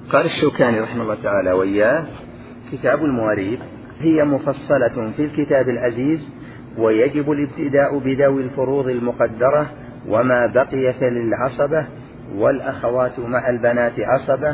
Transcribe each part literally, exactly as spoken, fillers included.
قال الشوكاني رحمه الله تعالى وإياه: كتاب المواريث هي مفصلة في الكتاب العزيز، ويجب الابتداء بذوي الفروض المقدرة، وما بقي فللعصبة، والأخوات مع البنات عصبة،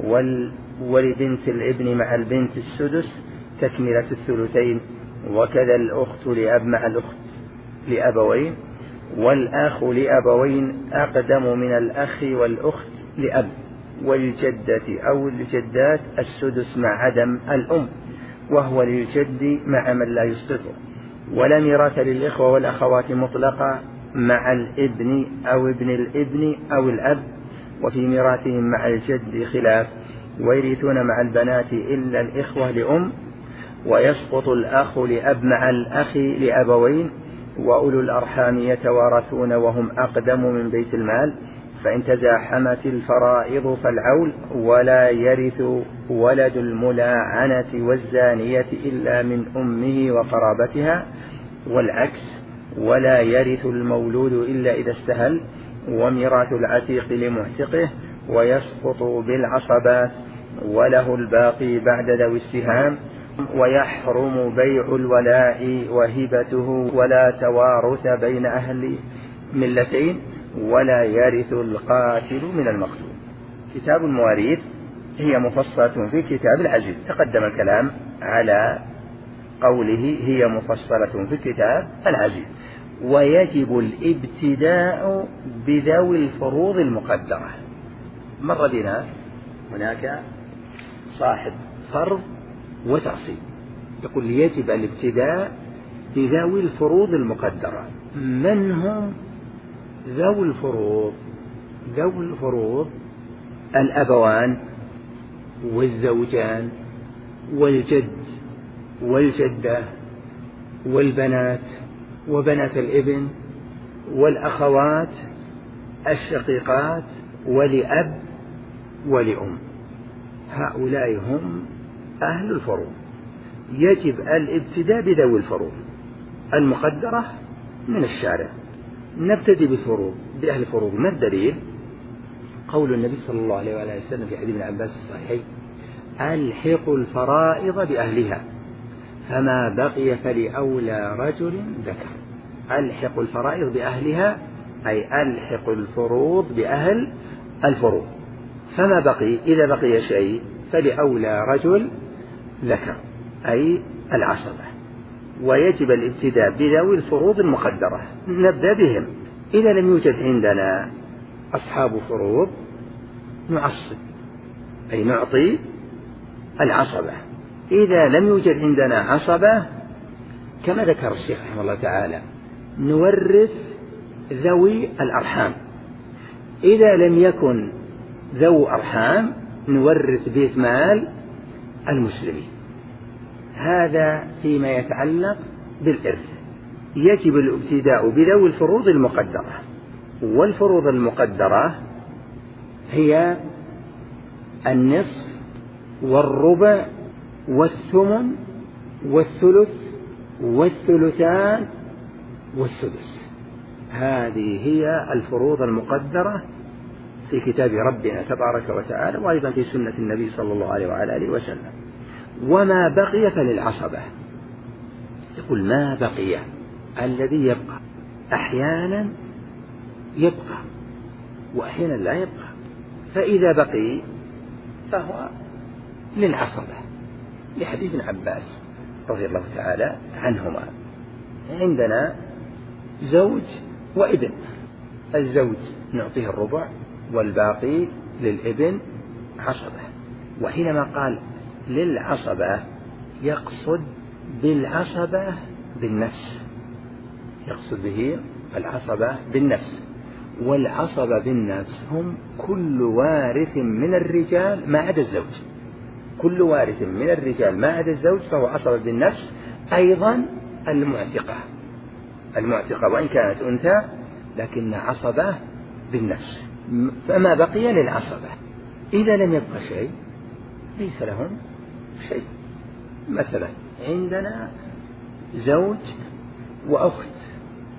ولبنت الابن مع البنت السدس تكملة الثلثين، وكذا الأخت لأب مع الأخت لأبوين، والأخ لأبوين أقدم من الأخ والأخت لأب، والجدة أو الجدات السدس مع عدم الأم، وهو للجد مع من لا يستطر. ولا ميراث للإخوة والأخوات مطلقة مع الابن أو ابن الابن أو الأب، وفي ميراثهم مع الجد خلاف، ويرثون مع البنات إلا الإخوة لأم، ويسقط الأخ لأب مع الأخ لأبوين، وأولو الأرحام يتوارثون وهم أقدم من بيت المال، فإن تزاحمت الفرائض فالعول، ولا يرث ولد الملاعنة والزانية إلا من أمه وقرابتها، والعكس، ولا يرث المولود إلا إذا استهل، وميراث العتيق لمعتقه، ويسقط بالعصبات، وله الباقي بعد ذوي السهام، ويحرم بيع الولاء وهبته، ولا توارث بين أهل ملتين، ولا يرث القاتل من المقتول. كتاب المواريث هي مفصلة في كتاب العزيز، تقدم الكلام على قوله هي مفصلة في كتاب العزيز، ويجب الابتداء بذوي الفروض المقدرة. مر بنا هناك صاحب فرض وتعصيب، يقول يجب الابتداء بذوي الفروض المقدرة. من هم ذوي الفروض؟ ذوي الفروض الأبوان والزوجان والجد والجدة والبنات وبنات الابن والأخوات الشقيقات ولأب ولأم، هؤلاء هم أهل الفروض. يجب الابتداء بذوي الفروض المقدرة من الشارع. نبتدي بالفروض بأهل الفروض. ما الدليل؟ قول النبي صلى الله عليه وآله وسلم في حديث ابن عباس الصحيح: ألحقوا الفرائض بأهلها، فما بقي فلأولى رجل ذكر. ألحقوا الفرائض بأهلها أي ألحقوا الفروض بأهل الفروض، فما بقي إذا بقي شيء فلأولى رجل ذكر أي العصبة. ويجب الابتداء بذوي الفروض المقدرة، نبدأ بهم. إذا لم يوجد عندنا أصحاب فروض نعصب أي نعطي العصبة. إذا لم يوجد عندنا عصبة كما ذكر الشيخ رحمه الله تعالى نورث ذوي الأرحام. إذا لم يكن ذو أرحام نورث بيت مال المسلمين. هذا فيما يتعلق بالإرث. يجب الابتداء بذوي الفروض المقدرة، والفروض المقدرة هي النصف والربع والثمن والثلث والثلثان والسدس. هذه هي الفروض المقدرة في كتاب ربنا تبارك وتعالى، وأيضا في سنة النبي صلى الله عليه وعلى آله وسلم. وما بقي فللعصبة. يقول ما بقي الذي يبقى، أحيانا يبقى وأحيانا لا يبقى، فإذا بقي فهو للعصبة، لحديث ابن عباس رضي الله تعالى عنهما. عندنا زوج وابن، الزوج نعطيه الربع والباقي للابن عصبة. وحينما قال للعصبة يقصد بالعصبة بالنفس، يقصد به العصبة بالنفس. والعصبة بالنفس هم كل وارث من الرجال ما عدا الزوج، كل وارث من الرجال ما عدا الزوج فهو عصبة بالنفس. أيضا المعتقة، المعتقة وإن كانت أنثى لكن عصبة بالنفس، فما بقي للعصبة. إذا لم يبقى شيء ليس لهم شيء. مثلا عندنا زوج وأخت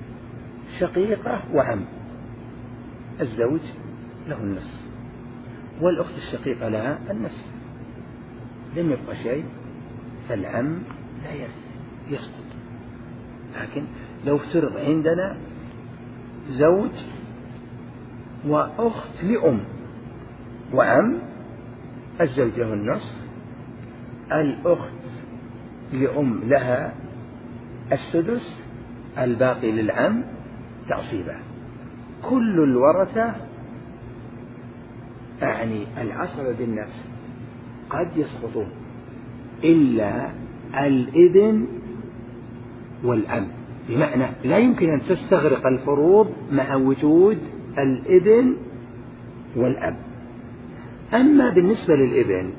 شقيقة وعم، الزوج له النصف والأخت الشقيقة لها النصف، لم يبقى شيء، فالعم لا يرث يسقط. لكن لو افترض عندنا زوج وأخت لأم وعم، الزوج له النصف، الأخت لأم لها السدس، الباقي للعم تعصيبا. كل الورثة أعني العصبة بالنفس قد يسقطون إلا الابن والأب، بمعنى لا يمكن أن تستغرق الفروض مع وجود الابن والأب. أما بالنسبة للابن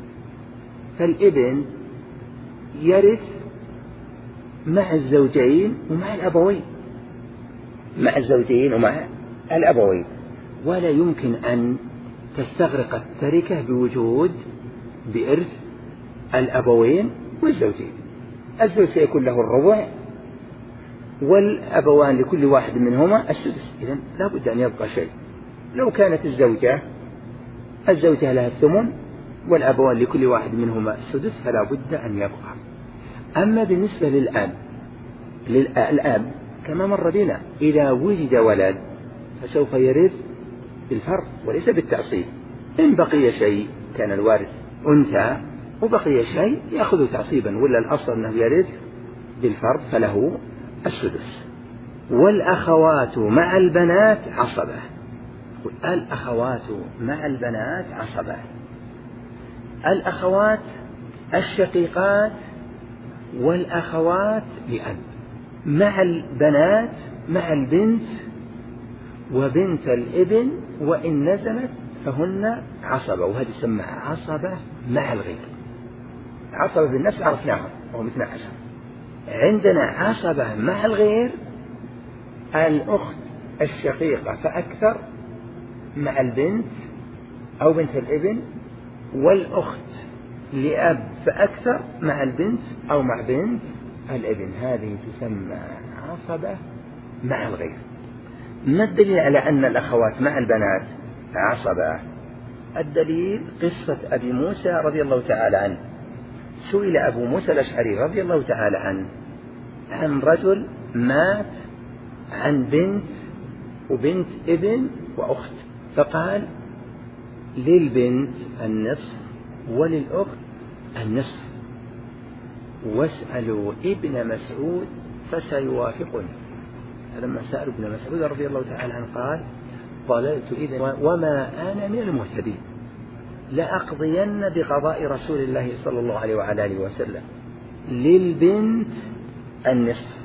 فالابن يرث مع الزوجين ومع الأبوين، مع الزوجين ومع الأبوين، ولا يمكن أن تستغرق التركة بوجود بإرث الأبوين والزوجين. الزوج سيكون له الربع والأبوان لكل واحد منهما السدس، إذن لا بد أن يبقى شيء. لو كانت الزوجة الزوجة لها الثمن والأبوان لكل واحد منهما السدس فلا بد أن يبقى. أما بالنسبة للأب للأب كما مر بنا، إذا وجد ولد فسوف يرث بالفرض وليس بالتعصيب. إن بقي شيء كان الوارث أنثى وبقي شيء يأخذ تعصيبا، ولا الأصل أنه يرث بالفرض فله السدس. والأخوات مع البنات عصبة. الأخوات مع البنات عصبة. الأخوات الشقيقات والأخوات لأب مع البنات مع البنت وبنت الابن وإن نزلت فهن عصبة، وهذه تسمى عصبة مع الغير. عصبة بالنفس عرفناها وهو مثنى عشر. عندنا عصبة مع الغير، الأخت الشقيقة فأكثر مع البنت أو بنت الابن، والأخت لأب فأكثر مع البنت أو مع بنت الابن، هذه تسمى عصبة مع الغير. ما الدليل على أن الأخوات مع البنات عصبة؟ الدليل قصة أبي موسى رضي الله تعالى عنه. سئل أبو موسى الأشعري رضي الله تعالى عنه عن رجل مات عن بنت وبنت ابن وأخت، فقال للبنت النصف وللأخت النصف، واسألوا ابن مسعود فسيوافقني. لما سألوا ابن مسعود رضي الله تعالى عنه قال ضللت إذن وما أنا من المهتدين، لأقضين بقضاء رسول الله صلى الله عليه وعلى آله وسلم. للبنت النصف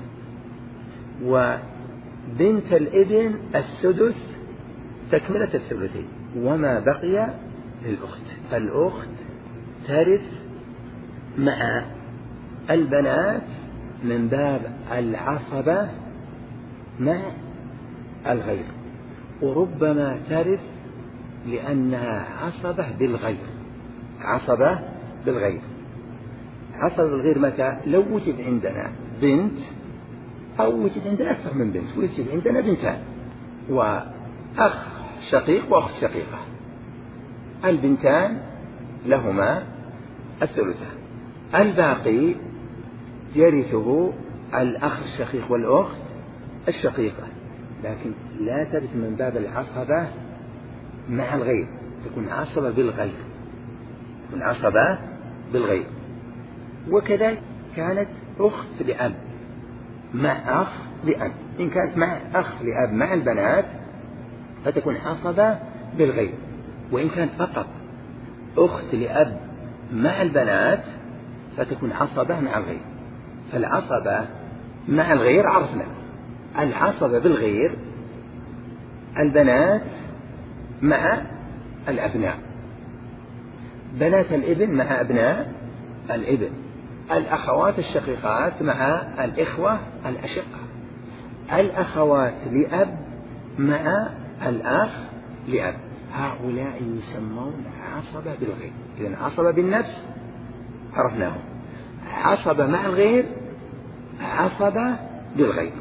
وبنت الابن السدس تكملة الثلثين، وما بقي للأخت. الأخت ترث مع البنات من باب العصبة مع الغير، وربما ترث لأنها عصبة بالغير. عصبة بالغير. عصبة بالغير متى؟ لو وجد عندنا بنت أو وجد عندنا أكثر من بنت، وجد عندنا بنتان وأخ شقيق وأخت شقيقة، البنتان لهما الثلثان، الباقي يرثه الأخ الشقيق والأخت الشقيقة، لكن لا ترث من باب العصبة مع الغير، تكون عصبة بالغير، تكون عصبة بالغير. وكذلك كانت أخت لأب مع أخ لأب، إن كانت مع أخ لأب مع البنات فتكون عصبة بالغير، وإن كانت فقط أخت لأب مع البنات فتكون عصبة مع الغير. فالعصبة مع الغير عرفنا، العصبة بالغير البنات مع الأبناء، بنات الابن مع أبناء الابن، الأخوات الشقيقات مع الإخوة الأشقة، الأخوات لأب مع الأخ لأب، هؤلاء يسمون عصبة بالغير. إذن عصبة بالنفس عرفناهم، عصبة مع الغير عصبة بالغير.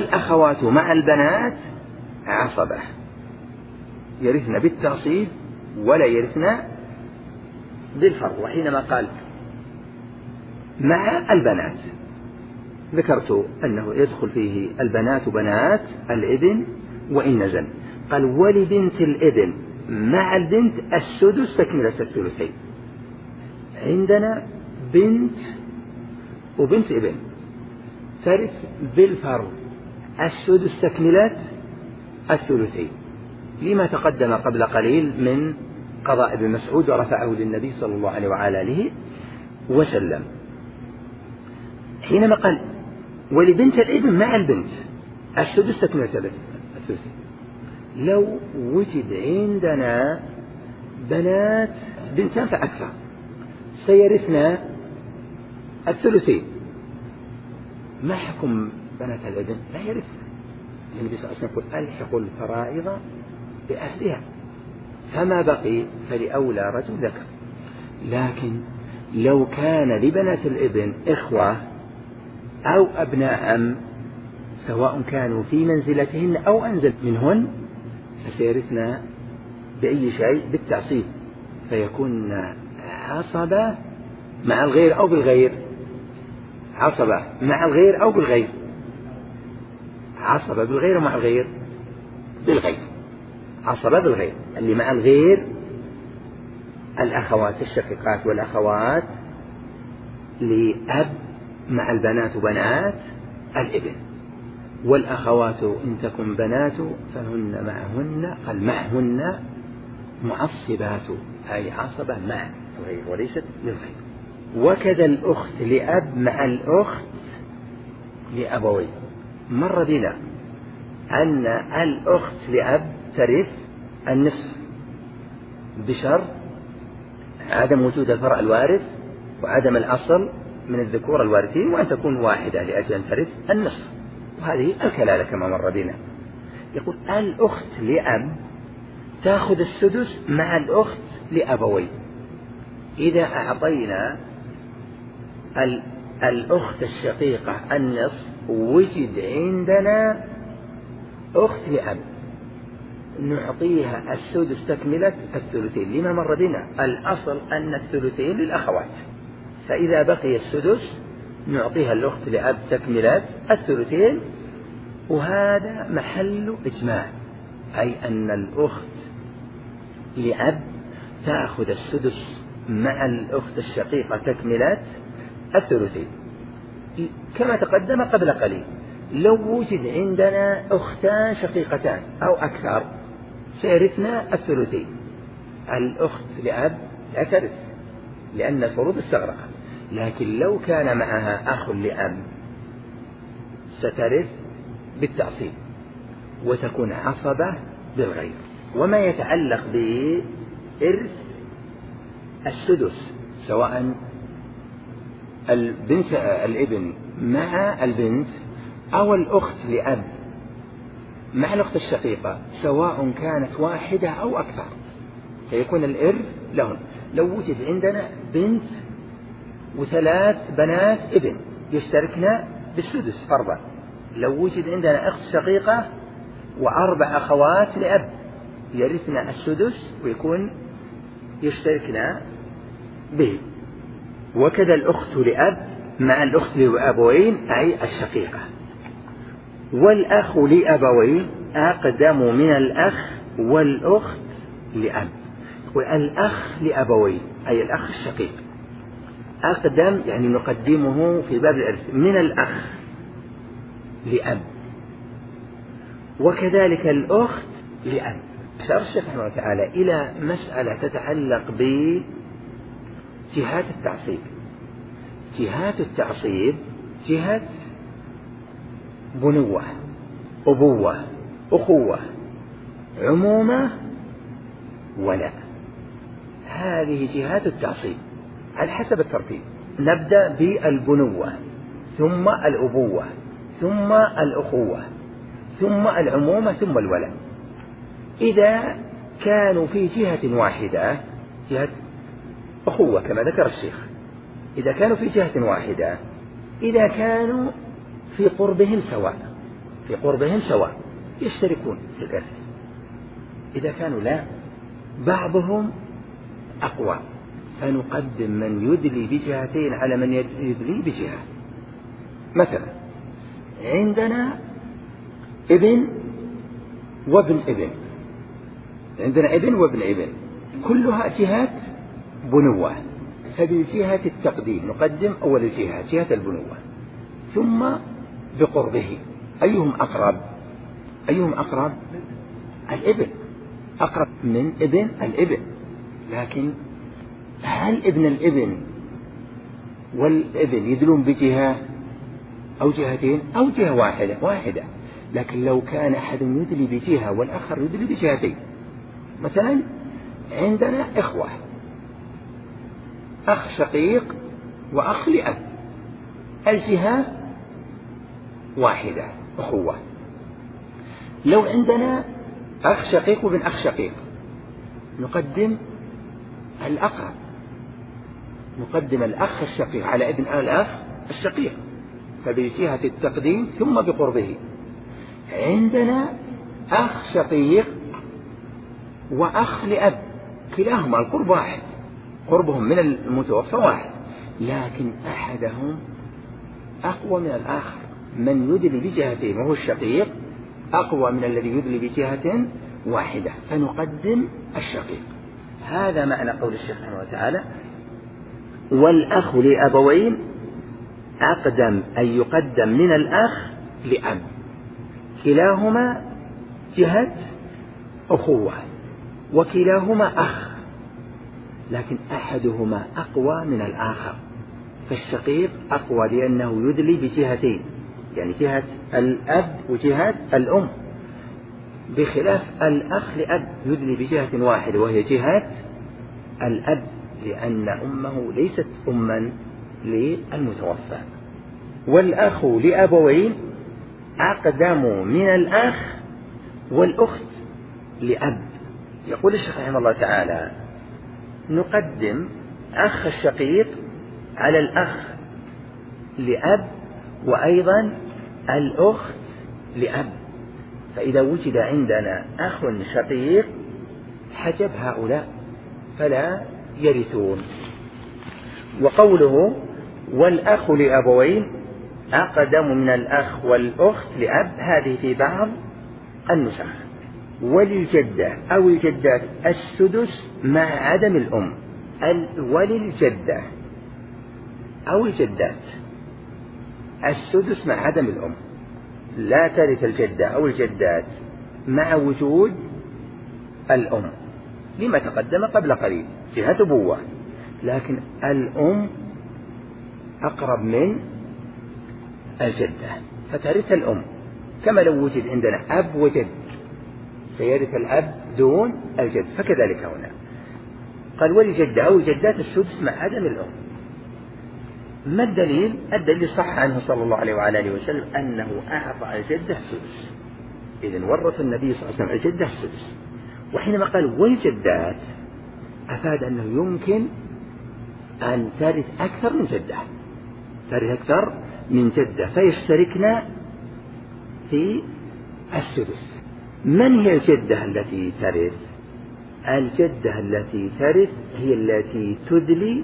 والأخوات مع البنات عصبة، يرثن بالتعصيب ولا يرثن بالفرض. وحينما قال مع البنات ذكرت أنه يدخل فيه البنات وبنات الابن وإن نزل. قال ولبنت الابن مع البنت السدس تكملة الثلثين. عندنا بنت وبنت ابن ترث بالفرض السدس تكملة الثلثين، لما تقدم قبل قليل من قضاء ابن مسعود ورفعه للنبي صلى الله عليه وعلى آله وسلم. حينما قال ولبنت الابن مع البنت السدس تكملة الثلثين، لو وجد عندنا بنات بنتان فأكثر سيرثنا الثلثين، ما حكم بنات الابن؟ لا يرثنا. النبي صلى الله عليه وسلم يقول ألحقوا الفرائض بأهلها، فما بقي فلأولى رجل ذكر. لكن لو كان لبنات الابن إخوة أو أبناء عم سواء كانوا في منزلتهن أو أنزل منهن فسيرثنا بأي شيء بالتعصيب، فيكون عصبة مع الغير أو بالغير، عصبة مع الغير أو بالغير، عصبة بالغير ومع الغير بالغير، عصبة بالغير. اللي مع الغير الأخوات الشقيقات والأخوات لأب مع البنات وبنات الابن، والأخوات إن تكن بنات فهن معهن قال معهن معصبات أي عصبة مع الغير وليست للغير. وكذا الأخت لأب مع الأخت لأبوين. مر بنا أن الأخت لأب ترث النصف بشرط عدم وجود الفرع الوارث وعدم الأصل من الذكور الوارثين، وأن تكون واحدة لأجل أن ترث النصف، وهذه الكلالة كما مر بنا. يقول الأخت لأب تأخذ السدس مع الأخت لأبوين. إذا أعطينا الأخت الشقيقة النصف وجد عندنا أخت لأب نعطيها السدس تكملة الثلثين، لما مر بنا الأصل أن الثلثين للأخوات، فإذا بقي السدس نعطيها الأخت لأب تكملة الثلثين. وهذا محل إجماع، أي أن الأخت لأب تأخذ السدس مع الأخت الشقيقة تكملة الثلثين. كما تقدم قبل قليل لو وجد عندنا أختان شقيقتان أو أكثر سيرثنا الثلثين. الأخت لأب لا ترث لأن الفروض استغرقت، لكن لو كان معها أخ لأب سترث بالتعصيب وتكون عصبة بالغير. وما يتعلق بإرث السدس سواء البنت الابن مع البنت أو الأخت لأب مع الأخت الشقيقة سواء كانت واحدة أو أكثر فيكون الإرث لهن. لو وجد عندنا بنت وثلاث بنات ابن يشتركنا بالسدس فرضا، لو وجد عندنا أخت شقيقة وأربع أخوات لأب يرثنا السدس ويكون يشتركنا به. وكذا الأخت لأب مع الأخت لأبوين أي الشقيقة. والأخ لأبوين أقدم من الأخ والأخت لأب. والأخ لأبوين أي الأخ الشقيق أقدم يعني نقدمه في باب الإرث من الأخ لأب، وكذلك الأخت لأب. أشار الشيخ رحمه الله تعالى إلى مسألة تتعلق بجهات التعصيب. جهات التعصيب جهة بنوة، أبوة، أخوة، عمومة، ولاء. هذه جهات التعصيب على حسب الترتيب. نبدأ بالبنوة ثم الأبوة ثم الأخوة ثم العمومة ثم الولاء. إذا كانوا في جهة واحدة جهة أخوة كما ذكر الشيخ، إذا كانوا في جهة واحدة إذا كانوا في قربهم سواء في قربهم سواء يشتركون في الإرث. إذا كانوا لا بعضهم أقوى، فنقدم من يدلي بجهتين على من يدلي بجهة. مثلا عندنا ابن وابن ابن، عندنا ابن وابن ابن كلها جهات بنوة، فبجهة التقديم نقدم أول الجهة جهة البنوة، ثم بقربه أيهم أقرب؟ أيهم أقرب؟ الابن أقرب من ابن الابن. لكن هل ابن الابن والابن يدلون بجهة أو جهتين أو جهة واحدة واحدة؟ لكن لو كان أحد يدلي بجهة والآخر يدلي بجهتين، مثلا عندنا إخوة، أخ شقيق وأخ لأب، الجهة واحدة أخوة. لو عندنا أخ شقيق وابن أخ شقيق نقدم الأقرب، نقدم الأخ الشقيق على ابن الأخ الشقيق، فبجهة التقديم ثم بقربه. عندنا أخ شقيق وأخ لأب، كلاهما القرب واحد، قربهم من المتوفى واحد، لكن أحدهم أقوى من الآخر، من يدلي بجهتين وهو الشقيق أقوى من الذي يدلي بجهة واحدة، فنقدم الشقيق. هذا معنى قول الشيخ رحمه الله تعالى: والأخ لأبوين أقدم أن يقدم من الأخ لأب، كلاهما جهة أخوة وكلاهما أخ، لكن أحدهما أقوى من الآخر، فالشقيق أقوى لأنه يدلي بجهتين، يعني جهة الأب وجهة الأم، بخلاف الأخ لأب يدلي بجهة واحدة وهي جهة الأب، لأن أمه ليست أما للمتوفى. والأخ لأبوين أقدم من الأخ والأخت لأب. يقول الشيخ رحمه الله تعالى: نقدم أخ الشقيق على الأخ لأب، وأيضا الأخت لأب، فإذا وجد عندنا أخ شقيق حجب هؤلاء فلا يرثون. وقوله والأخ لأبوين أقدم من الأخ والأخت لأب، هذه في بعض النسخ. وللجدة أو الجدات السدس مع عدم الأم. وللجدة أو الجدات السدس مع عدم الأم، لا ترث الجدة أو الجدات مع وجود الأم، لما تقدم قبل قليل جهة أبوة، لكن الأم أقرب من الجدة فترث الأم، كما لو وجد عندنا أب وجد سيرث الأب دون الجد، فكذلك هنا قال ولجدة أو الجدات السدس مع عدم الأم. ما الدليل؟ الدليل صح عنه صلى الله عليه وعلى آله وسلم أنه أعطى الجدة السدس، إذن ورث النبي صلى الله عليه وسلم الجدة السدس. وحينما قال والجدات أفاد أنه يمكن أن ترث أكثر من جدة، ترث أكثر من جدة فيشتركنا في السدس. من هي الجدة التي ترث؟ الجدة التي ترث هي التي تدلي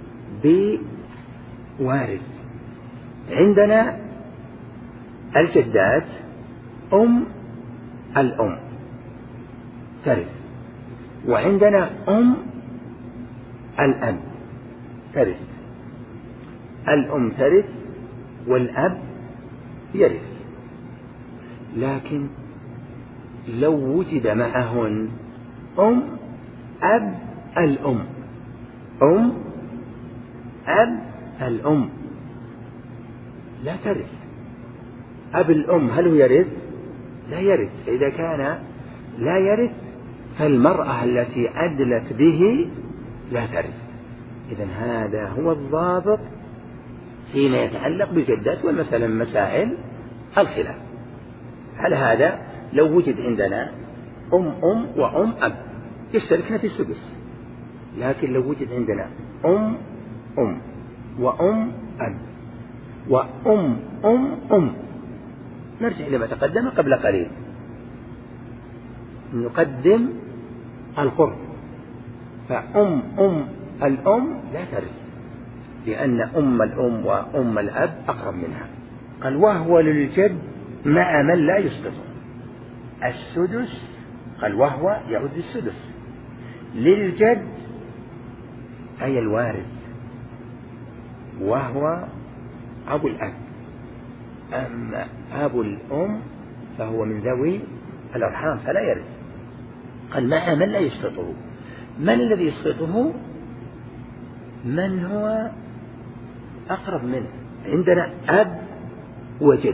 بوارث. عندنا الجدات أم الأم ترث، وعندنا أم الأب ترث، الأم ترث والأب يرث. لكن لو وجد معهن أم أب الأم، أم أب الأم لا ترث. أب الأم هل هو يرث؟ لا يرث. إذا كان لا يرث فالمرأة التي أدلت به لا ترث. إذن هذا هو الضابط فيما يتعلق بالجدات والمسألة من مسائل الخلاف. على هذا لو وجد عندنا أم أم وأم أب يشتركنا في السدس، لكن لو وجد عندنا أم أم وأم أب وأم أم أم، نرجع لما تقدم قبل قليل، نقدم القرب فأم أم الأم لا ترث، لأن أم الأم وأم الأب أقرب منها. قال وهو للجد مع من لا يسقطه السدس. قال وهو يعود للسدس للجد أي الوارث، وهو أبو الأب. أما أبو الأم فهو من ذوي الأرحام فلا يرث. قال مع من لا يسقطه. من الذي يسقطه؟ من هو أقرب منه. عندنا أب وجد،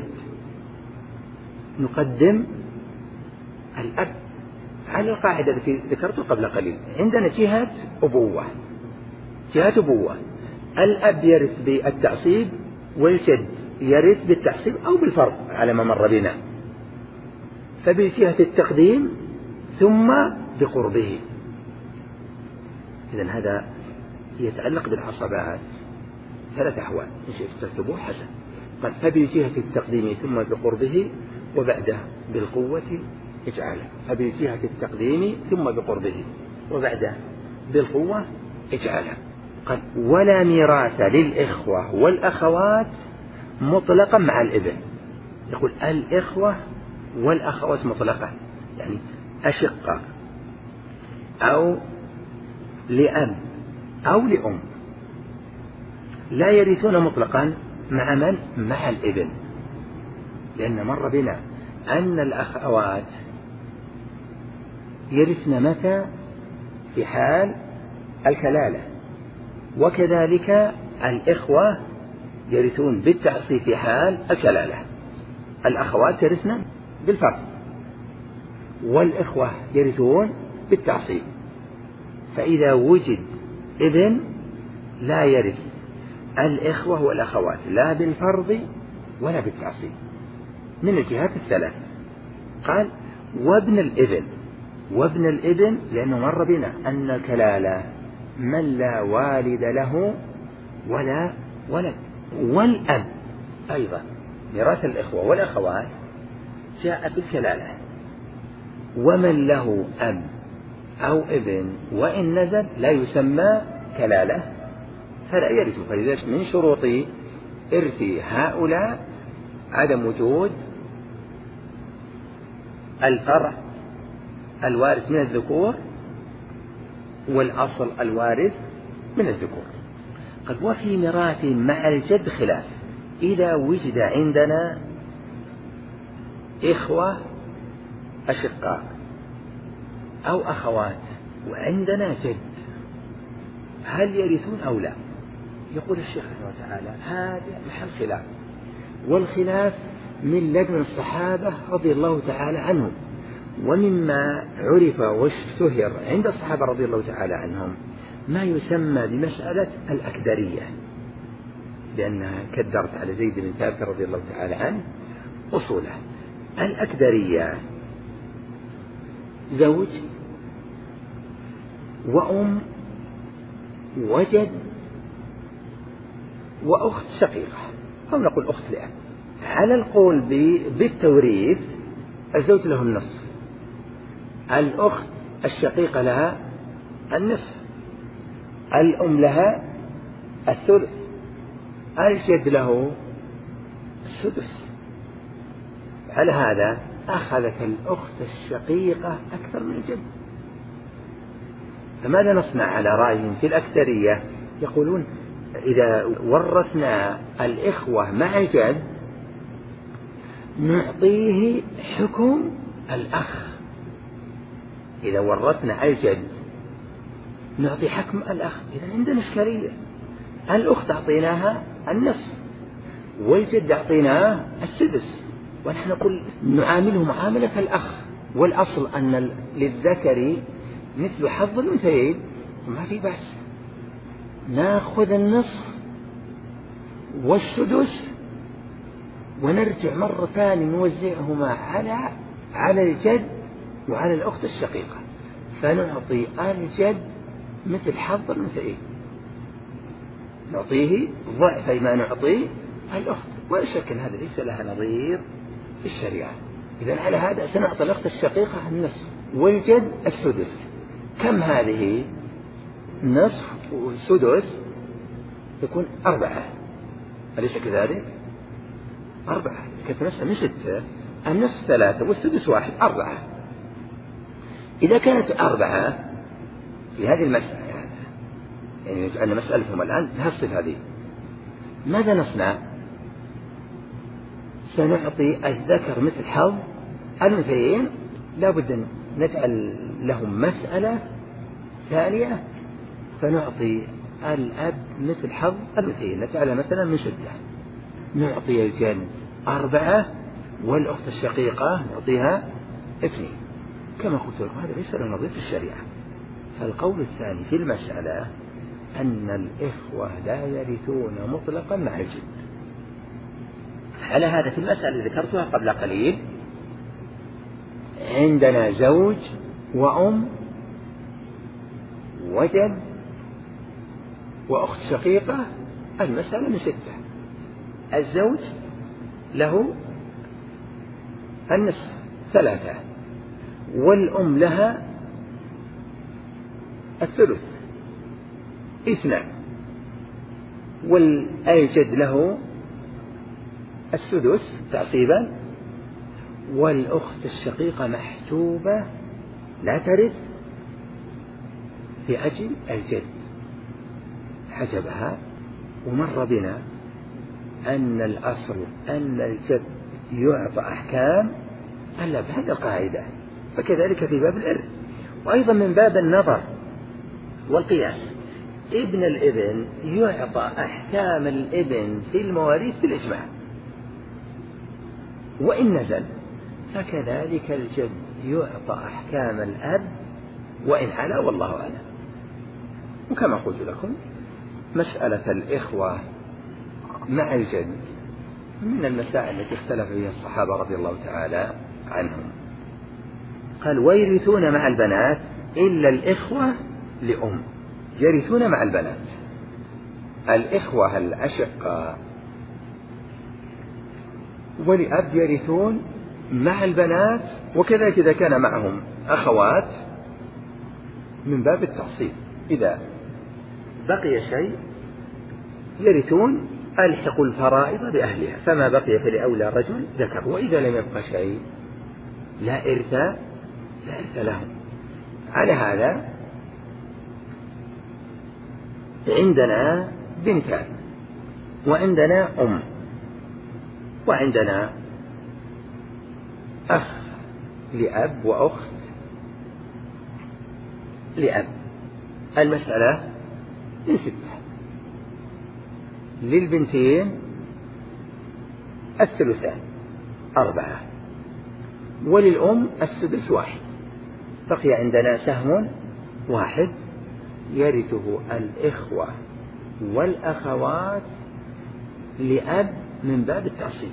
نقدم الأب على القاعدة التي ذكرتها قبل قليل. عندنا جهة أبوة، جهة أبوة الأب يرث بالتعصيب والجد يرث بالتعصيب أو بالفرض على ما مر بنا، فبجهة التقديم ثم بقربه. إذن هذا يتعلق بالعصبات ثلاث أحوال إن شئت تكتبوه حسن. قال فبجهة التقديم ثم بقربه وبعده بالقوة اجعله. فبجهة التقديم ثم بقربه وبعده بالقوة اجعله. قال ولا ميراث للإخوة والأخوات مطلقا مع الابن. يقول الإخوة والأخوات مطلقا، يعني أشقاء أو لأب أو لأم لا يرثون مطلقا مع من؟ مع الابن، لأن مر بنا أن الأخوات يرثن متى؟ في حال الكلالة، وكذلك الإخوة يرثون بالتعصيب في حال الكلالة. الأخوات يرثن بالفرض والإخوة يرثون بالتعصيب. فإذا وجد ابن لا يرث الإخوة والأخوات لا بالفرض ولا بالتعصيب من الجهات الثلاث. قال وابن الابن، وابن الابن لأنه مر بنا أن الكلالة من لا والد له ولا ولد. والأب أيضا ميراث الإخوة والأخوات جاء بالكلالة، ومن له أب أو ابن وإن نزل لا يسمى كلالة فلا يرث. فلذلك من شروط إرث هؤلاء عدم وجود الفرع الوارث من الذكور والأصل الوارث من الذكور. قد وفي ميراث مع الجد خلاف. إذا وجد عندنا إخوة أشقاء أو أخوات وعندنا جد هل يرثون أو لا؟ يقول الشيخ رحمه الله تعالى هذا محل خلاف، والخلاف من لدن الصحابة رضي الله تعالى عنهم، ومما عرف واشتهر عند الصحابة رضي الله تعالى عنهم ما يسمى بمسألة الأكدرية، لأنها كدرت على زيد بن ثابت رضي الله تعالى عنه أصوله. الأكدرية زوج وأم وجد وأخت شقيقة أو نقول أخت لأب. على القول بالتوريث الزوج له النصف، الأخت الشقيقة لها النصف، الأم لها الثلث، الجد له السدس. على هذا أخذت الأخت الشقيقة أكثر من الجد. فماذا نصنع على رأيهم في الأكثرية؟ يقولون إذا ورثنا الإخوة مع الجد نعطيه حكم الأخ. إذا ورثنا الجد نعطي حكم الأخ. إذا عندنا إشكالية، الأخت أعطيناها النصف والجد أعطيناه السدس، ونحن نقول نعامله معاملة الأخ، والأصل أن للذكر مثل حظ الأنثيين، ما في بأس ناخذ النصف والسدس ونرجع مرة ثانية نوزعهما على على الجد وعلى الأخت الشقيقة، فنعطي الجد مثل حظ الأنثيين، نعطيه ضعف ما نعطيه الأخت، ولا شك أن هذا ليس لها نظير في الشريعة. إذا على هذا سنعطي الأخت الشقيقة النصف والجد السدس. كم هذه؟ نصف وسدس يكون أربعة، أليس كذلك؟ أربعة كانت نفسها من ستة، النصف ثلاثة والسدس واحد، أربعة. إذا كانت أربعة في هذه المسألة يعني, يعني أن مسألتهم الآن بهالصفة هذه، ماذا نصنع؟ سنعطي الذكر مثل حظ الأنثيين، لا بد أن نجعل لهم مسألة ثانية، فنعطي الأب مثل حظ الأنثيين، نجعلها مثلا من ستة، نعطي الجد أربعة والأخت الشقيقة نعطيها اثنين، كما قلت لكم هذا ليس له نظير في الشريعة. فالقول الثاني في المسألة أن الإخوة لا يرثون مطلقا مع الجد. على هذا في المسألة اللي ذكرتها قبل قليل عندنا زوج وأم وجد وأخت شقيقة، المسألة من ستة. الزوج له النصف ثلاثة، والأم لها الثلث اثنان، والجد له السدس تعصيبا، والأخت الشقيقة محجوبة لا ترث لأجل الجد، حجبها. ومر بنا أن الأصل أن الجد يعطى أحكام ألا بهذه القاعدة، فكذلك في باب الإرث. وأيضا من باب النظر والقياس ابن الابن يعطى أحكام الابن في المواريث بالإجماع، وإن نزل فكذلك الجد يعطى أحكام الأب وإن علا، والله أعلم. وكما قلت لكم مسألة الإخوة مع الجد من المسائل التي اختلف فيها الصحابة رضي الله تعالى عنهم. قال ويرثون مع البنات إلا الإخوة لأم، يرثون مع البنات. الإخوة الأشقاء ولأب يرثون مع البنات، وكذلك إذا كان معهم أخوات من باب التعصيب، إذا بقي شيء يرثون ألحق الفرائض بأهلها، فما بقي فلأولى رجل ذكر، وإذا لم يبقى شيء لا إرث لا إرث لهم. على هذا عندنا بنتان وعندنا أم وعندنا أخ لأب وأخت لأب، المسألة من ستة. للبنتين الثلثان أربعة، وللأم السدس واحد، بقي عندنا سهم واحد يرثه الإخوة والأخوات لأب من باب التعصيب.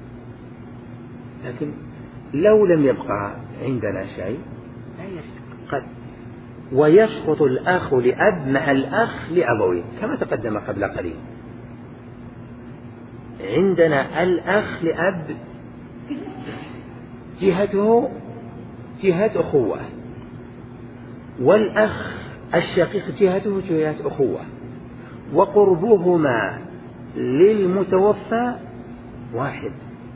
لكن لو لم يبقى عندنا شيء لا يرث قد، ويسقط الأخ لأب مع الأخ لأبوين كما تقدم قبل قليل. عندنا الأخ لأب جهته جهة أخوة، والأخ الشقيق جهته جهة أخوة، وقربهما للمتوفى واحد،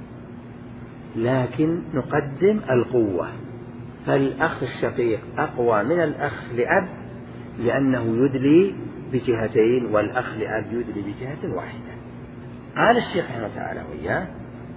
لكن نقدم القوة، فالأخ الشقيق أقوى من الأخ لأب لأنه يدلي بجهتين، والأخ لأب يدلي بجهة واحدة. قال الشيخ رحمه الله تعالى وإياه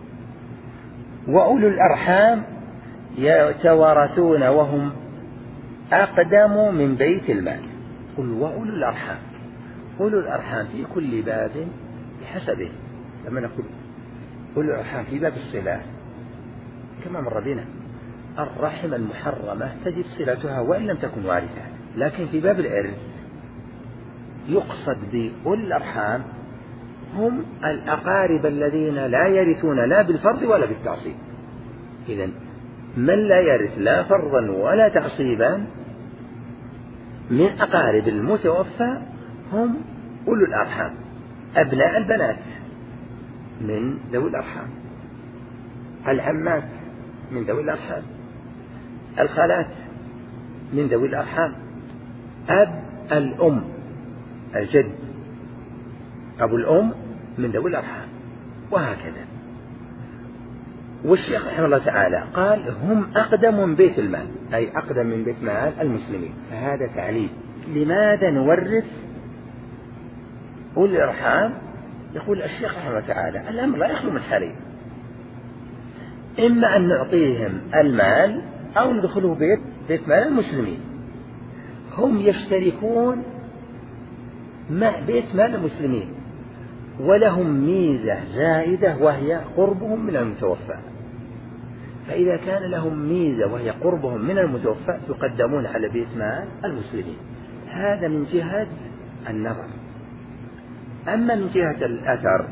وأولو الأرحام يتوارثون وهم أقدم من بيت المال. قل وأولو الأرحام، أولو الأرحام في كل باب بحسبه. لما نقول أولو الأرحام في باب الصلة كما مر بنا، الرحم المحرمة تجب صلتها وإن لم تكن وارثة، لكن في باب الإرث يقصد بأولي الأرحام هم الأقارب الذين لا يرثون لا بالفرض ولا بالتعصيب. إذن من لا يرث لا فرضا ولا تعصيبا من أقارب المتوفى هم أولو الأرحام، أبناء البنات من ذوي الأرحام، العمات من ذوي الأرحام، الخالات من ذوي الأرحام، أب الأم الجد أبو الأم من ذوي الأرحام، وهكذا. والشيخ رحمه الله تعالى قال هم أقدم من بيت المال، أي أقدم من بيت مال المسلمين. فهذا تعليل. لماذا نورث أولي الأرحام؟ يقول الشيخ رحمه الله تعالى الأمر لا يخلو من حالين، إما أن نعطيهم المال أو ندخله بيت بيت مال المسلمين. هم يشتركون مع بيت مال المسلمين ولهم ميزة زائدة وهي قربهم من المتوفى، فإذا كان لهم ميزة وهي قربهم من المتوفى يقدمون على بيت مال المسلمين. هذا من جهة النظر. أما من جهة الأثر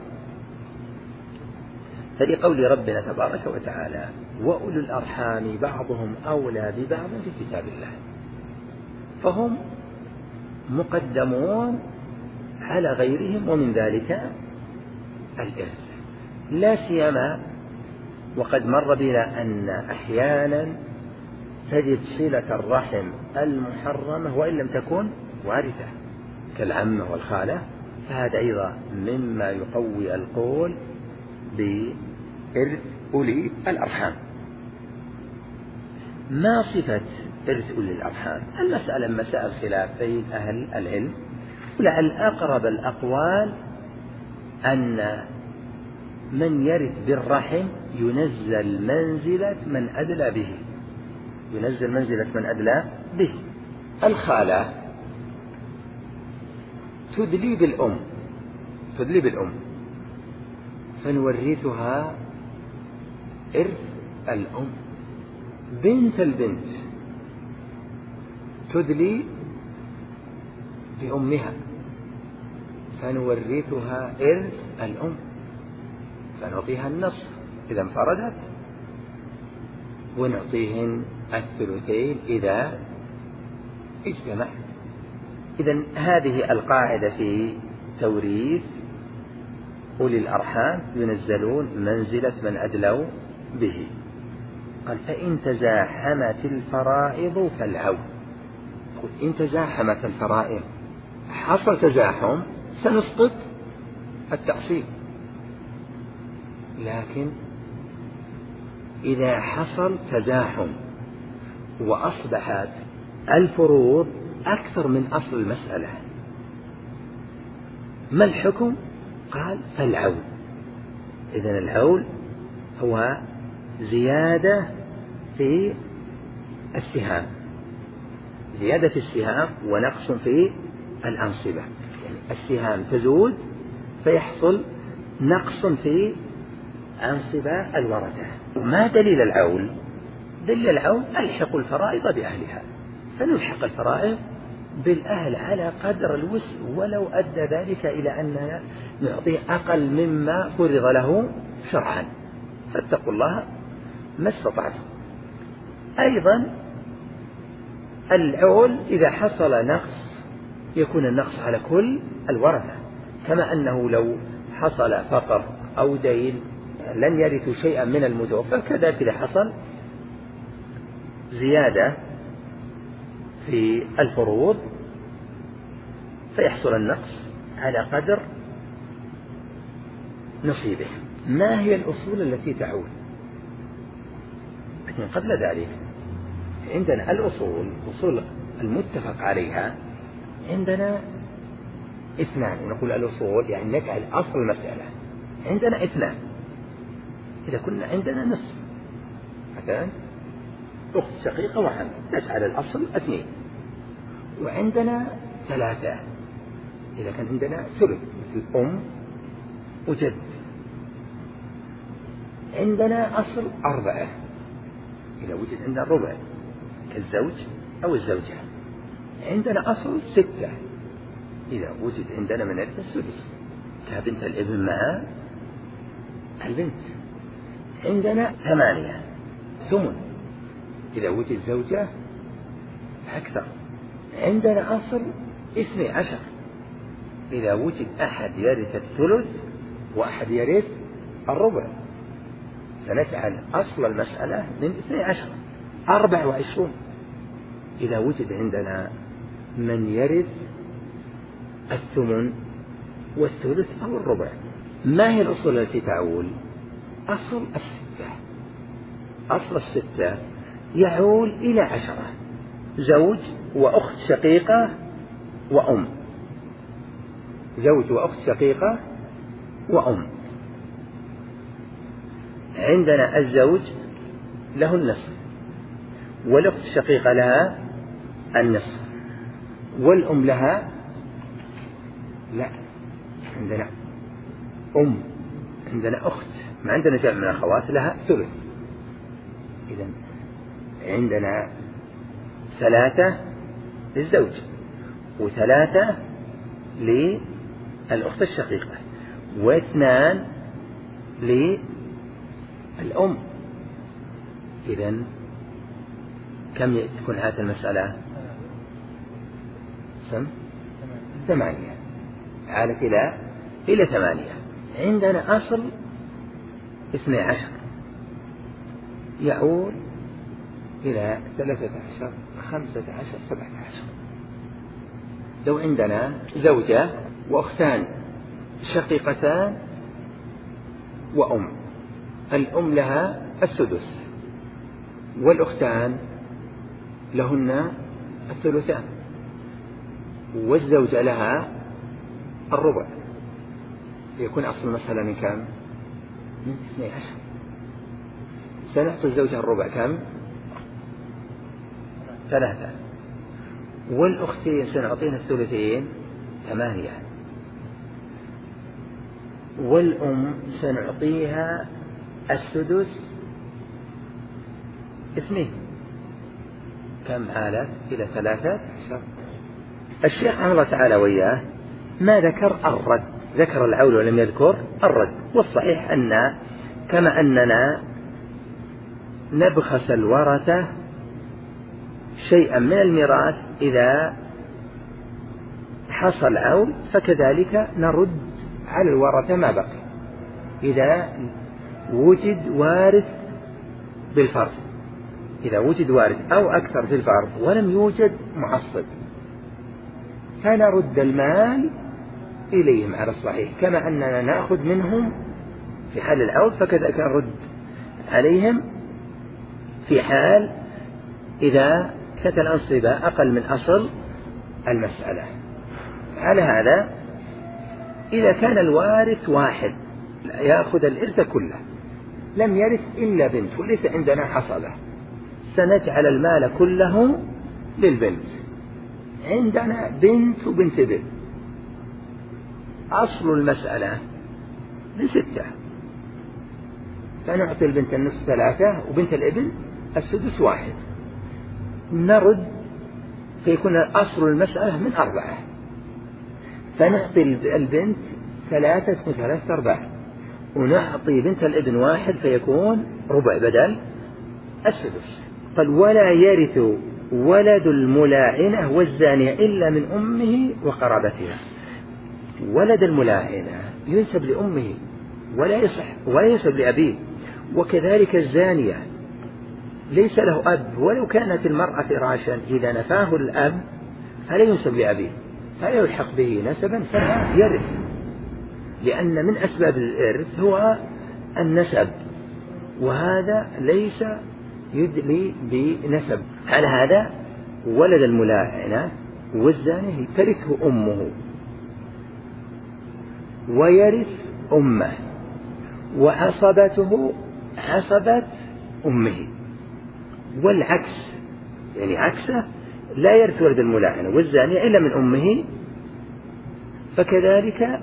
فلقول ربنا تبارك وتعالى وأولو الأرحام بعضهم أولى ببعض في كتاب الله، فهم مقدمون على غيرهم، ومن ذلك الإرث. لا سيما وقد مر بنا أن أحيانا تجد صلة الرحم المحرمة وإن لم تكن وارثة كالعمة والخالة، فهذا أيضا مما يقوي القول بإرث أولي الأرحام. ما صفة إرث أولي الأرحام؟ المسألة مسائل خلاف بين أهل العلم، ولعل أقرب الأقوال أن من يرث بالرحم ينزل منزلة من أدلى به، ينزل منزلة من أدلى به. الخالة تدلي بالأم، تدلي بالأم فنورثها إرث الأم. بنت البنت تدلي بأمها فنورثها إرث الأم، فنعطيها النصف إذا انفردت، ونعطيهن الثلثين إذا اجتمع. إذن هذه القاعدة في توريث أولي الأرحام، ينزلون منزلة من أدلوا به. قال فإن تزاحمت الفرائض فالعون. إن تزاحمت الفرائض حصل تزاحم سنسقط التأصيل، لكن إذا حصل تزاحم وأصبحت الفروض أكثر من أصل المسألة ما الحكم؟ قال فالعول. إذن العول هو زيادة في السهام، زيادة في السهام ونقص في الأنصبة، يعني السهام تزود فيحصل نقص في أنصبة الورثة. ما دليل العول؟ دليل العول ألحق الفرائض بأهلها، فنلحق الفرائض بالأهل على قدر الوسع، ولو أدى ذلك إلى أننا نعطيه أقل مما فرض له شرعا، فاتقوا الله ما استطعتم. أيضا العول إذا حصل نقص يكون النقص على كل الورثة، كما أنه لو حصل فقر أو دين لن يرثوا شيئا من المتوفى، كذلك إذا حصل زيادة في الفروض فيحصل النقص على قدر نصيبه. ما هي الأصول التي تعول؟ لكن قبل ذلك عندنا الأصول، أصول المتفق عليها عندنا اثنان، ونقول الأصول يعني نجعل أصل المسألة عندنا اثنان. إذا كنا عندنا نصف مثلا أخت شقيقة وعم، نجعل الأصل اثنين. وعندنا ثلاثة إذا كان عندنا ثلث مثل أم وجد. عندنا أصل أربعة إذا وجد عندنا الربع كالزوج أو الزوجة. عندنا أصل ستة إذا وجد عندنا من الثلث السدس كبنت الابن مع البنت. عندنا ثمانية ثمن إذا وجد زوجة أكثر. عندنا أصل اثني عشر إذا وجد أحد يرث الثلث وأحد يرث الربع، سنجعل أصل المسألة من اثني عشر. أربع وعشرون إذا وجد عندنا من يرث الثمن والثلث أو الربع. ما هي الأصول التي تعول؟ أصل الستة، أصل الستة يعول إلى عشرة: زوج وأخت شقيقة وأم، زوج وأخت شقيقة وأم. عندنا الزوج له النصف، والأخت الشقيقة لها النصف، والأم لها لا، عندنا أم، عندنا أخت، ما عندنا جمع من الأخوات، لها ثلث. إذن عندنا ثلاثة للزوج وثلاثة للأخت الشقيقة واثنان للأم. إذن كم تكون هذه المسألة؟ سم ثمانية، عالت إلى إلى ثمانية. عندنا أصل اثني عشر يعول إلى ثلاثة عشر، خمسة عشر، سبعة عشر. لو عندنا زوجة وأختان شقيقتان وأم، الأم لها السدس والأختان لهن الثلثان والزوجة لها الربع، يكون أصل المسألة من كم؟ من اثني عشر. سنعطي الزوجة الربع كم؟ ثلاثة، والأختين سنعطيها الثلثين ثمانية، والأم سنعطيها السدس اثنين. كم عالت؟ إلى ثلاثة عشر. الشيخ رحمه الله تعالى وياه ما ذكر الرد، ذكر العول ولم يذكر الرد. والصحيح أن كما أننا نبخس الورثة شيئا من الميراث إذا حصل عول، فكذلك نرد على الورثة ما بقي إذا وجد وارث بالفرض، إذا وجد وارث أو أكثر في الفرض ولم يوجد معصب، فنرد المال إليهم على الصحيح، كما أننا نأخذ منهم في حال العود فكذلك نرد عليهم في حال إذا كانت الأنصبة أقل من أصل المسألة. على هذا إذا كان الوارث واحد يأخذ الإرث كله، لم يرث إلا بنت وليس عندنا حصبة، سنجعل المال كله للبنت. عندنا بنت وبنت ابن، أصل المسألة لستة، فنعطي البنت النصف ثلاثة وبنت الابن السدس واحد، نرد فيكون أصل المسألة من أربعة، فنعطي البنت ثلاثة تكون ثلاثة أرباع، ونعطي بنت الابن واحد فيكون ربع بدل السدس. قال ولا يرث ولد الملاعنة والزانية إلا من أمه وقرابتها. ولد الملاعنة ينسب لأمه ولا يصح ولا ينسب لأبيه، وكذلك الزانية ليس له أب ولو كانت المرأة فراشا، إذا نفاه الأب فلا ينسب لأبيه فلا يلحق به نسبا فلا يرث، لأن من أسباب الإرث هو النسب، وهذا ليس يدلي بنسب. على هذا ولد الملاعنة والزانية ترثه أمه ويرث أمه، وعصبته عصبة أمه، والعكس يعني عكسه لا يرث ولد الملاعنة والزانية إلا من أمه، فكذلك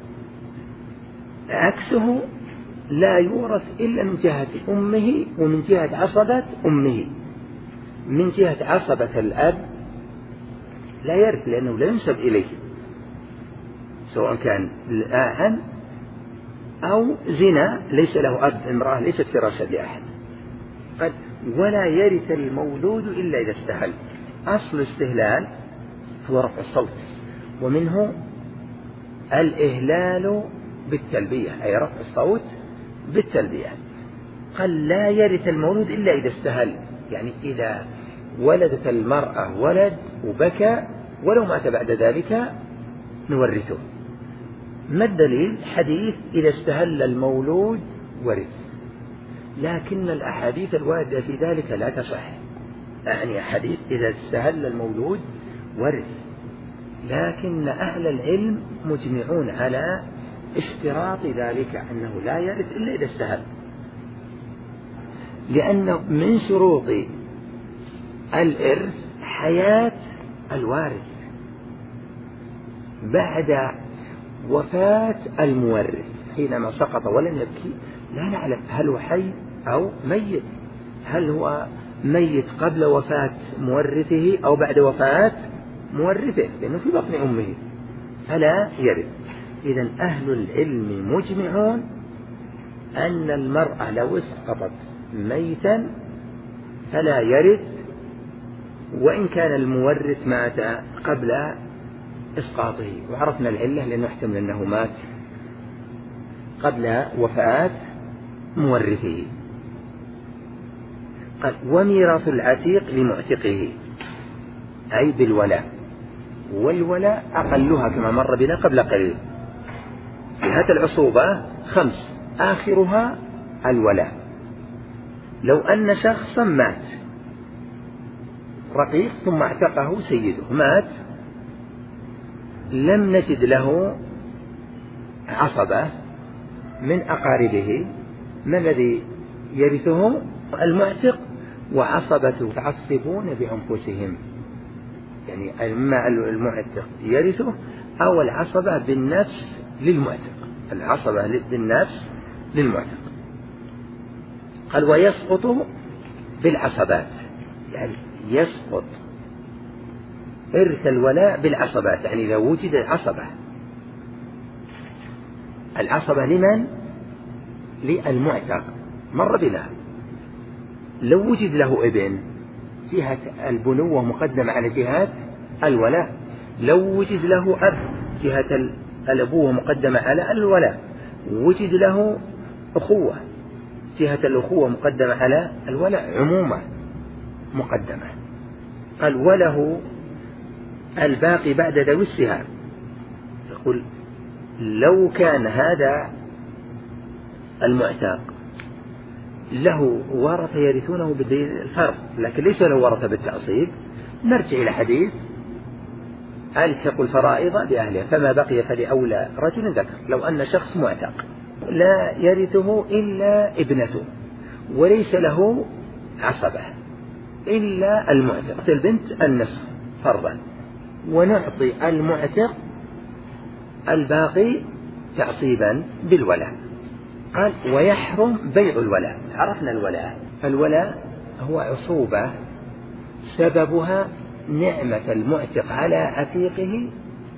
عكسه لا يورث إلا من جهة أمه ومن جهة عصبة أمه. من جهة عصبة الأب لا يرث لأنه لا ينسب إليه، سواء كان لاعن أو زنا ليس له أب، امرأة ليست فراشا لأحد. قال ولا يرث المولود إلا إذا استهل. أصل الاستهلال هو رفع الصوت، ومنه الإهلال بالتلبية أي رفع الصوت بالتلبية. قال لا يرث المولود إلا إذا استهل، يعني إذا ولدت المرأة ولد وبكى ولو مات بعد ذلك نورثه. ما الدليل؟ حديث إذا استهل المولود ورث، لكن الأحاديث الواردة في ذلك لا تصح. يعني حديث إذا استهل المولود ورث، لكن أهل العلم مجمعون على اشتراط ذلك أنه لا يرث إلا إذا استهل، لأنه من شروط الإرث حياة الوارث بعد وفاة المورث. حينما سقط ولم يبكي لا نعلم هل هو حي أو ميت، هل هو ميت قبل وفاة مورثه أو بعد وفاة مورثه، لأنه في بطن أمه، فلا يرث. إذن أهل العلم مجمعون أن المرأة لو اسقطت ميتا فلا يرث، وإن كان المورث مات قبل إسقاطه. وعرفنا العلة لأنه يحتمل أنه مات قبل وفاة مورثه. قال وميراث العتيق لمعتقه أي بالولاء، والولاء أقلها كما مر بنا قبل قليل. جهات العصوبة خمس، آخرها الولاء. لو أن شخصا مات رقيق ثم اعتقه سيده، مات لم نجد له عصبة من أقاربه، ما الذي يرثه؟ المعتق وعصبته يتعصبون بأنفسهم، يعني إما المعتق يرثه أو العصبة بالنفس للمعتق، العصبة بالنفس للمعتق. قال ويسقط بالعصبات، يعني يسقط إرث الولاء بالعصبات، يعني لو وجد عصبة. العصبة لمن؟ للمعتق، مر بنا. لو وجد له ابن جهة البنوة مقدمة على جهة الولاء، لو وجد له أب جهة الأبوة مقدمة على الولاء، وجد له أخوة جهة الأخوة مقدمة على الولاء، عمومة مقدمة. قال وله الباقي بعد ذوي السهام. يقول لو كان هذا المعتق له ورثة يرثونه بالفرض لكن ليس له ورثة بالتعصيب، نرجع إلى حديث ألحقوا الفرائض بأهلها فما بقي فلأولى رجل ذكر. لو أن شخص معتق لا يرثه إلا ابنته وليس له عصبة إلا المعتق، البنت النصف فرضا، ونعطي المعتق الباقي تعصيبا بالولاء. قال ويحرم بيع الولاء. عرفنا الولاء، الولاء هو عصوبة سببها نعمة المعتق على عتيقه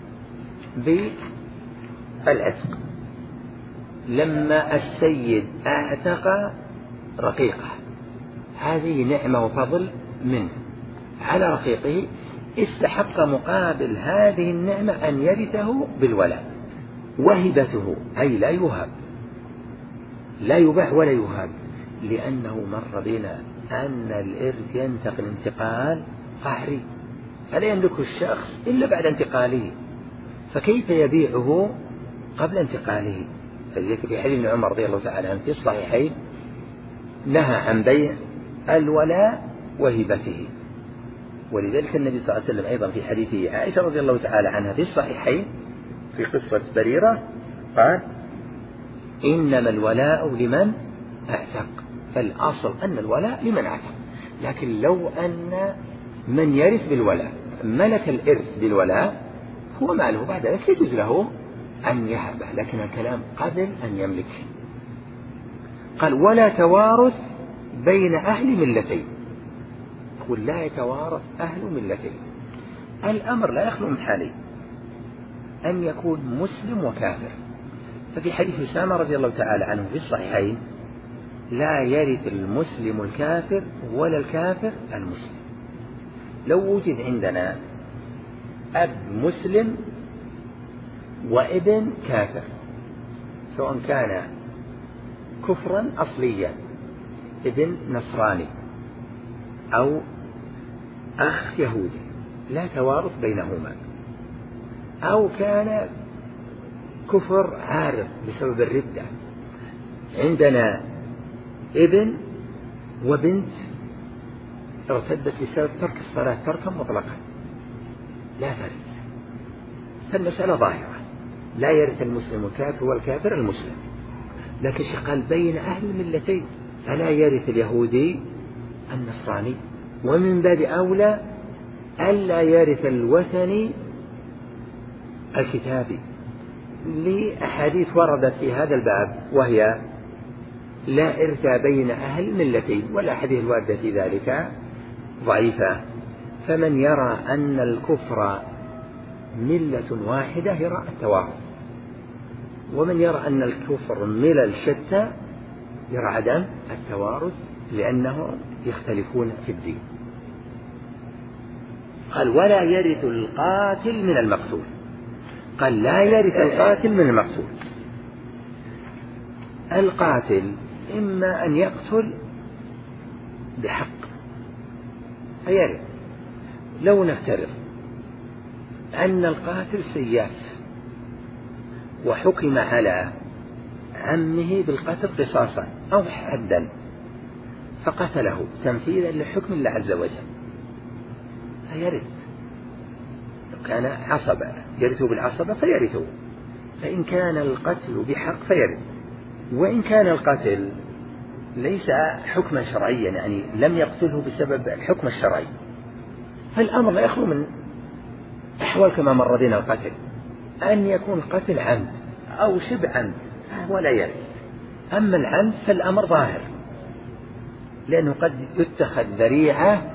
بالعتق. لما السيد اعتق رقيقه، هذه نعمة وفضل منه على رقيقه، استحق مقابل هذه النعمة أن يرثه بالولاء. وهبته أي لا يهب، لا يباع ولا يهاب، لأنه مر بنا أن الإرث ينتقل انتقال قهري، فلا يملكه الشخص إلا بعد انتقاله، فكيف يبيعه قبل انتقاله؟ فلذلك في حديث ابن عمر رضي الله تعالى عنه في الصحيحين نهى عن بيع الولاء وهبته. ولذلك النبي صلى الله عليه وسلم أيضا في حديث عائشة رضي الله تعالى عنها في الصحيحين في قصة بريرة قال إنما الولاء لمن اعتق، فالأصل أن الولاء لمن اعتق. لكن لو أن من يرث بالولاء ملك الإرث بالولاء هو ماله، بعد ذلك يجوز له أن يهبه، لكن الكلام قبل أن يملك. قال ولا توارث بين أهل ملتين. يقول لا يتوارث أهل ملتين، الأمر لا يخلو من حالين، أن يكون مسلم وكافر. ففي حديث أسامة رضي الله تعالى عنه في الصحيحين لا يرث المسلم الكافر ولا الكافر المسلم. لو وجد عندنا أب مسلم وابن كافر، سواء كان كفرا أصليا ابن نصراني أو أخ يهودي، لا توارث بينهما، أو كان كفر عارض بسبب الردة. عندنا ابن وبنت ارتدت بسبب ترك الصلاة تركا مطلقا لا ترث، فالمسألة ظاهرة، لا يرث المسلم الكافر والكافر المسلم. لكن قال بين أهل الملتين، فلا يرث اليهودي النصراني، ومن باب أولى ألا يرث الوثني الكتابي، لأحاديث وردت في هذا الباب وهي لا إرث بين أهل الملتين، والأحاديث الواردة في ذلك ضعيفة. فمن يرى أن الكفر ملة واحدة يرى التوارث، ومن يرى أن الكفر ملل شتى يرى عدم التوارث، لأنهم يختلفون في الدين. قال ولا يرث القاتل من المقتول، قال لا يرث القاتل من المقتول. القاتل إما أن يقتل بحق فيرث. لو نفترض أن القاتل سياف وحكم على عمه بالقتل قصاصا أو حدا فقتله تنفيذا لحكم الله عز وجل فيرث. لو كان عصبة يرثه بالعصبة فيرثه، فإن كان القتل بحق فيرث. وإن كان القتل ليس حكما شرعيا، يعني لم يقتله بسبب الحكم الشرعي، فالأمر لا يخلو من أحوال كما مر بنا القتل، أن يكون قتل عمد أو شبه عمد فهو لا يرث. أما العمد فالأمر ظاهر، لأنه قد يتخذ ذريعة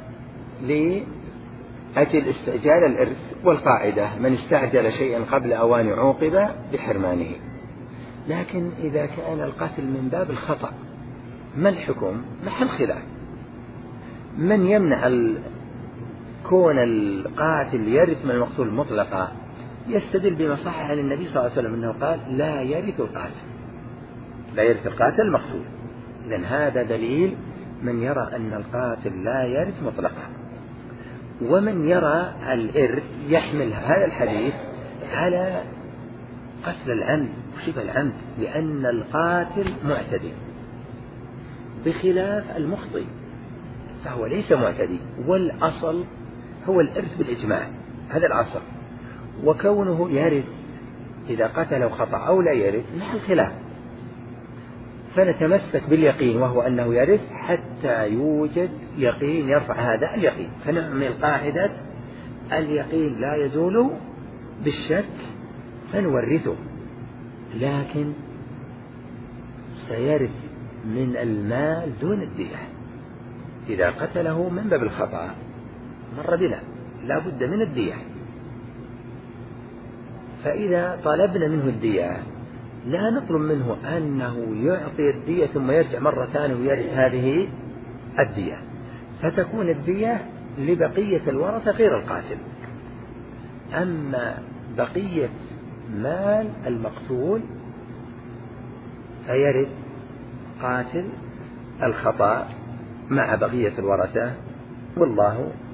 لأجل استعجال الإرث، والقاعدة من استعجل شيئا قبل أوان عوقب بحرمانه. لكن إذا كان القتل من باب الخطأ ما الحكم؟ محل خلاف. من يمنع كون القاتل يرث من المقتول مطلقا يستدل بما صح عن النبي صلى الله عليه وسلم أنه قال لا يرث القاتل، لا يرث القاتل المقتول. إذن هذا دليل من يرى أن القاتل لا يرث مطلقا. ومن يرى الإرث يحمل هذا الحديث على قتل العمد وشبه العمد، لأن القاتل معتدي بخلاف المخطئ فهو ليس معتدي، والأصل هو الإرث بالإجماع، هذا الأصل. وكونه يرث إذا قتله خطأ أو لا يرث محل خلاف، فنتمسك باليقين وهو أنه يرث حتى يوجد يقين يرفع هذا اليقين، فنعمل قاعدة اليقين لا يزول بالشك فنورثه. لكن سيرث من المال دون الدية إذا قتله من باب الخطأ، مر بنا لا بد من الدية. فإذا طلبنا منه الدية لا نطلب منه أنه يعطي الدية ثم يرجع مرة ثانية ويرث هذه الدية، فتكون الدية لبقية الورثة غير القاتل. أما بقية مال المقتول فيرث قاتل الخطأ مع بقية الورثة، والله